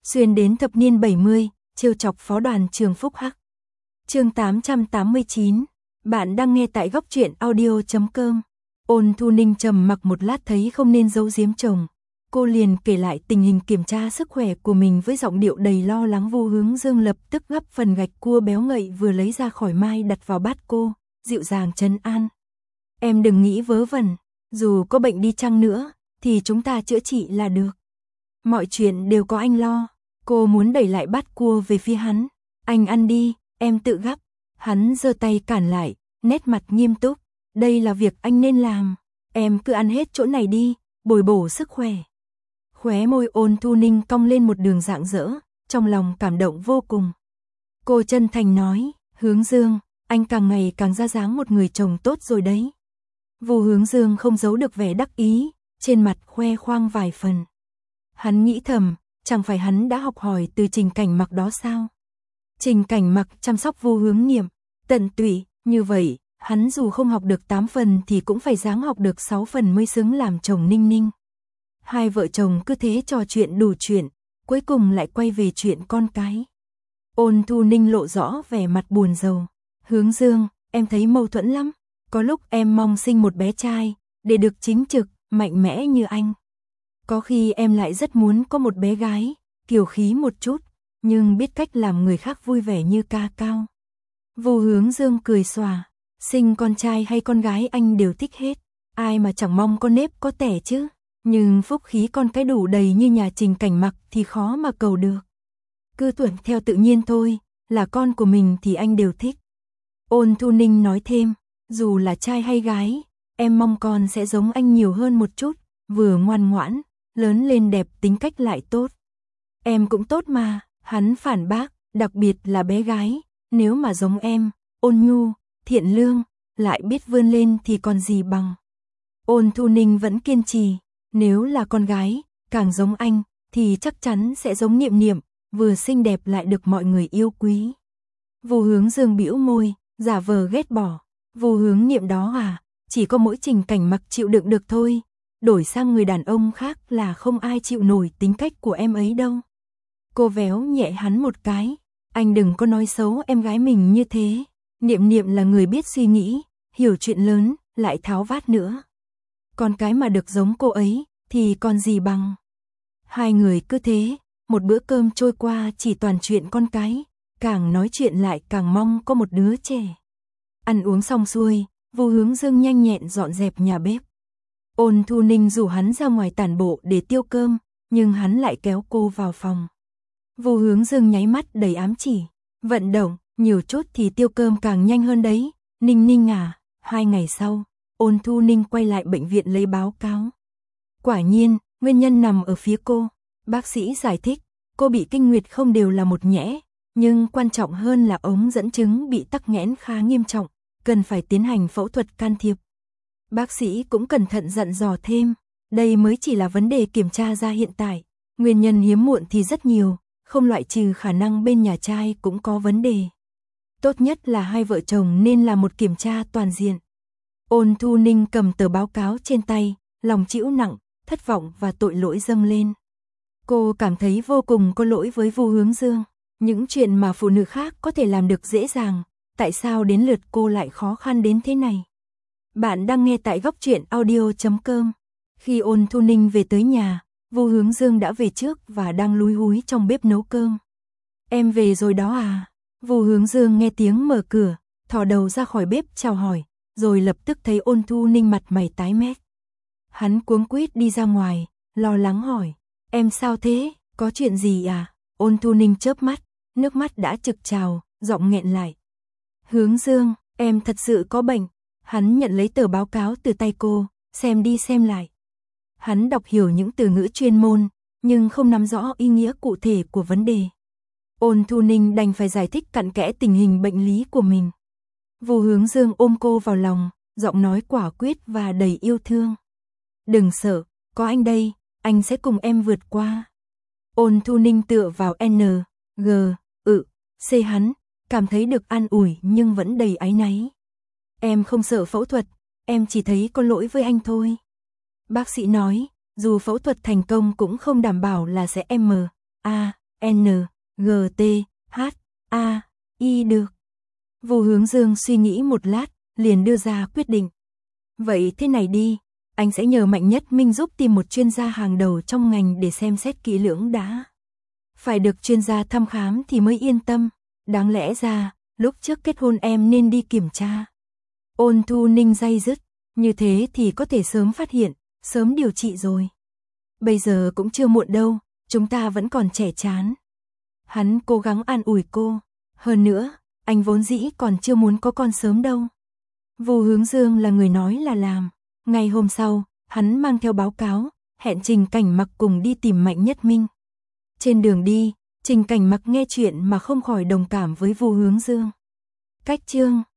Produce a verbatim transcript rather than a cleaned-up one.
xuyên đến thập niên bảy mươi, trêu chọc phó đoàn trường Phúc Hắc. Chương tám trăm tám mươi chín, bạn đang nghe tại góc truyện audio chấm com. Ôn Thu Ninh trầm mặc một lát thấy không nên giấu giếm chồng. Cô liền kể lại tình hình kiểm tra sức khỏe của mình với giọng điệu đầy lo lắng. Vu Hướng Dương lập tức gắp phần gạch cua béo ngậy vừa lấy ra khỏi mai đặt vào bát cô, dịu dàng trấn an. Em đừng nghĩ vớ vẩn, dù có bệnh đi chăng nữa, thì chúng ta chữa trị là được. Mọi chuyện đều có anh lo. Cô muốn đẩy lại bát cua về phía hắn. Anh ăn đi, em tự gắp. Hắn giơ tay cản lại, nét mặt nghiêm túc. Đây là việc anh nên làm. Em cứ ăn hết chỗ này đi, bồi bổ sức khỏe. Khóe môi Ôn Thu Ninh cong lên một đường rạng rỡ, trong lòng cảm động vô cùng. Cô chân thành nói, Hướng Dương, anh càng ngày càng ra dáng một người chồng tốt rồi đấy. Vu Hướng Dương không giấu được vẻ đắc ý, trên mặt khoe khoang vài phần. Hắn nghĩ thầm, chẳng phải hắn đã học hỏi từ Trình Cảnh Mặc đó sao? Trình Cảnh Mặc chăm sóc Vu Hướng Nghiệm, tận tụy, như vậy, hắn dù không học được tám phần thì cũng phải ráng học được sáu phần mới xứng làm chồng Ninh Ninh. Hai vợ chồng cứ thế trò chuyện đủ chuyện, cuối cùng lại quay về chuyện con cái. Ôn Thu Ninh lộ rõ vẻ mặt buồn rầu. Hướng Dương, em thấy mâu thuẫn lắm. Có lúc em mong sinh một bé trai, để được chính trực, mạnh mẽ như anh. Có khi em lại rất muốn có một bé gái, kiều khí một chút, nhưng biết cách làm người khác vui vẻ như ca cao. Vu Hướng Dương cười xòa, sinh con trai hay con gái anh đều thích hết, ai mà chẳng mong có nếp có tẻ chứ. Nhưng phúc khí con cái đủ đầy như nhà Trình Cảnh Mặc thì khó mà cầu được. Cứ thuận theo tự nhiên thôi, là con của mình thì anh đều thích. Ôn Thu Ninh nói thêm, dù là trai hay gái, em mong con sẽ giống anh nhiều hơn một chút, vừa ngoan ngoãn, lớn lên đẹp tính cách lại tốt. Em cũng tốt mà, hắn phản bác, đặc biệt là bé gái, nếu mà giống em, ôn nhu, thiện lương, lại biết vươn lên thì còn gì bằng. Ôn Thu Ninh vẫn kiên trì, nếu là con gái, càng giống anh, thì chắc chắn sẽ giống Niệm Niệm, vừa xinh đẹp lại được mọi người yêu quý. Vu Hướng Dương bĩu môi, giả vờ ghét bỏ. Vu Hướng Niệm đó à, chỉ có mỗi Trình Cảnh Mặc chịu đựng được thôi. Đổi sang người đàn ông khác là không ai chịu nổi tính cách của em ấy đâu. Cô véo nhẹ hắn một cái. Anh đừng có nói xấu em gái mình như thế. Niệm Niệm là người biết suy nghĩ, hiểu chuyện lớn, lại tháo vát nữa. Con cái mà được giống cô ấy, thì còn gì bằng. Hai người cứ thế, một bữa cơm trôi qua chỉ toàn chuyện con cái, càng nói chuyện lại càng mong có một đứa trẻ. Ăn uống xong xuôi, Vu Hướng Dương nhanh nhẹn dọn dẹp nhà bếp. Ôn Thu Ninh rủ hắn ra ngoài tản bộ để tiêu cơm, nhưng hắn lại kéo cô vào phòng. Vu Hướng Dương nháy mắt đầy ám chỉ, vận động, nhiều chút thì tiêu cơm càng nhanh hơn đấy. Ninh Ninh à, hai ngày sau, Ôn Thu Ninh quay lại bệnh viện lấy báo cáo. Quả nhiên, nguyên nhân nằm ở phía cô. Bác sĩ giải thích, cô bị kinh nguyệt không đều là một nhẽ, nhưng quan trọng hơn là ống dẫn trứng bị tắc nghẽn khá nghiêm trọng, cần phải tiến hành phẫu thuật can thiệp. Bác sĩ cũng cẩn thận dặn dò thêm, đây mới chỉ là vấn đề kiểm tra ra hiện tại, nguyên nhân hiếm muộn thì rất nhiều, không loại trừ khả năng bên nhà trai cũng có vấn đề. Tốt nhất là hai vợ chồng nên làm một kiểm tra toàn diện. Ôn Thu Ninh cầm tờ báo cáo trên tay, lòng trĩu nặng, thất vọng và tội lỗi dâng lên. Cô cảm thấy vô cùng có lỗi với Vu Hướng Dương. Những chuyện mà phụ nữ khác có thể làm được dễ dàng, tại sao đến lượt cô lại khó khăn đến thế này? Bạn đang nghe tại góc truyện audio chấm com. Khi Ôn Thu Ninh về tới nhà, Vu Hướng Dương đã về trước và đang lúi húi trong bếp nấu cơm. Em về rồi đó à? Vu Hướng Dương nghe tiếng mở cửa, thò đầu ra khỏi bếp chào hỏi, rồi lập tức thấy Ôn Thu Ninh mặt mày tái mét. Hắn cuống quýt đi ra ngoài, lo lắng hỏi, em sao thế, có chuyện gì à? Ôn Thu Ninh chớp mắt, nước mắt đã trực trào, giọng nghẹn lại. Hướng Dương, em thật sự có bệnh. Hắn nhận lấy tờ báo cáo từ tay cô, xem đi xem lại. Hắn đọc hiểu những từ ngữ chuyên môn, nhưng không nắm rõ ý nghĩa cụ thể của vấn đề. Ôn Thu Ninh đành phải giải thích cặn kẽ tình hình bệnh lý của mình. Vu Hướng Dương ôm cô vào lòng, giọng nói quả quyết và đầy yêu thương. Đừng sợ, có anh đây, anh sẽ cùng em vượt qua. Ôn Thu Ninh tựa vào N, G, ự, C hắn, cảm thấy được an ủi nhưng vẫn đầy áy náy. Em không sợ phẫu thuật, em chỉ thấy có lỗi với anh thôi. Bác sĩ nói, dù phẫu thuật thành công cũng không đảm bảo là sẽ M, A, N, G, T, H, A, I được. Vô Hướng Dương suy nghĩ một lát, liền đưa ra quyết định. Vậy thế này đi, anh sẽ nhờ Mạnh Nhất Minh giúp tìm một chuyên gia hàng đầu trong ngành để xem xét kỹ lưỡng đã. Phải được chuyên gia thăm khám thì mới yên tâm, đáng lẽ ra, lúc trước kết hôn em nên đi kiểm tra. Ôn Thu Ninh day dứt, như thế thì có thể sớm phát hiện, sớm điều trị rồi. Bây giờ cũng chưa muộn đâu, chúng ta vẫn còn trẻ chán. Hắn cố gắng an ủi cô, hơn nữa, anh vốn dĩ còn chưa muốn có con sớm đâu. Vô Hướng Dương là người nói là làm. Ngày hôm sau, hắn mang theo báo cáo, hẹn Trình Cảnh Mặc cùng đi tìm Mạnh Nhất Minh. Trên đường đi, Trình Cảnh Mặc nghe chuyện mà không khỏi đồng cảm với Vô Hướng Dương. Cách chương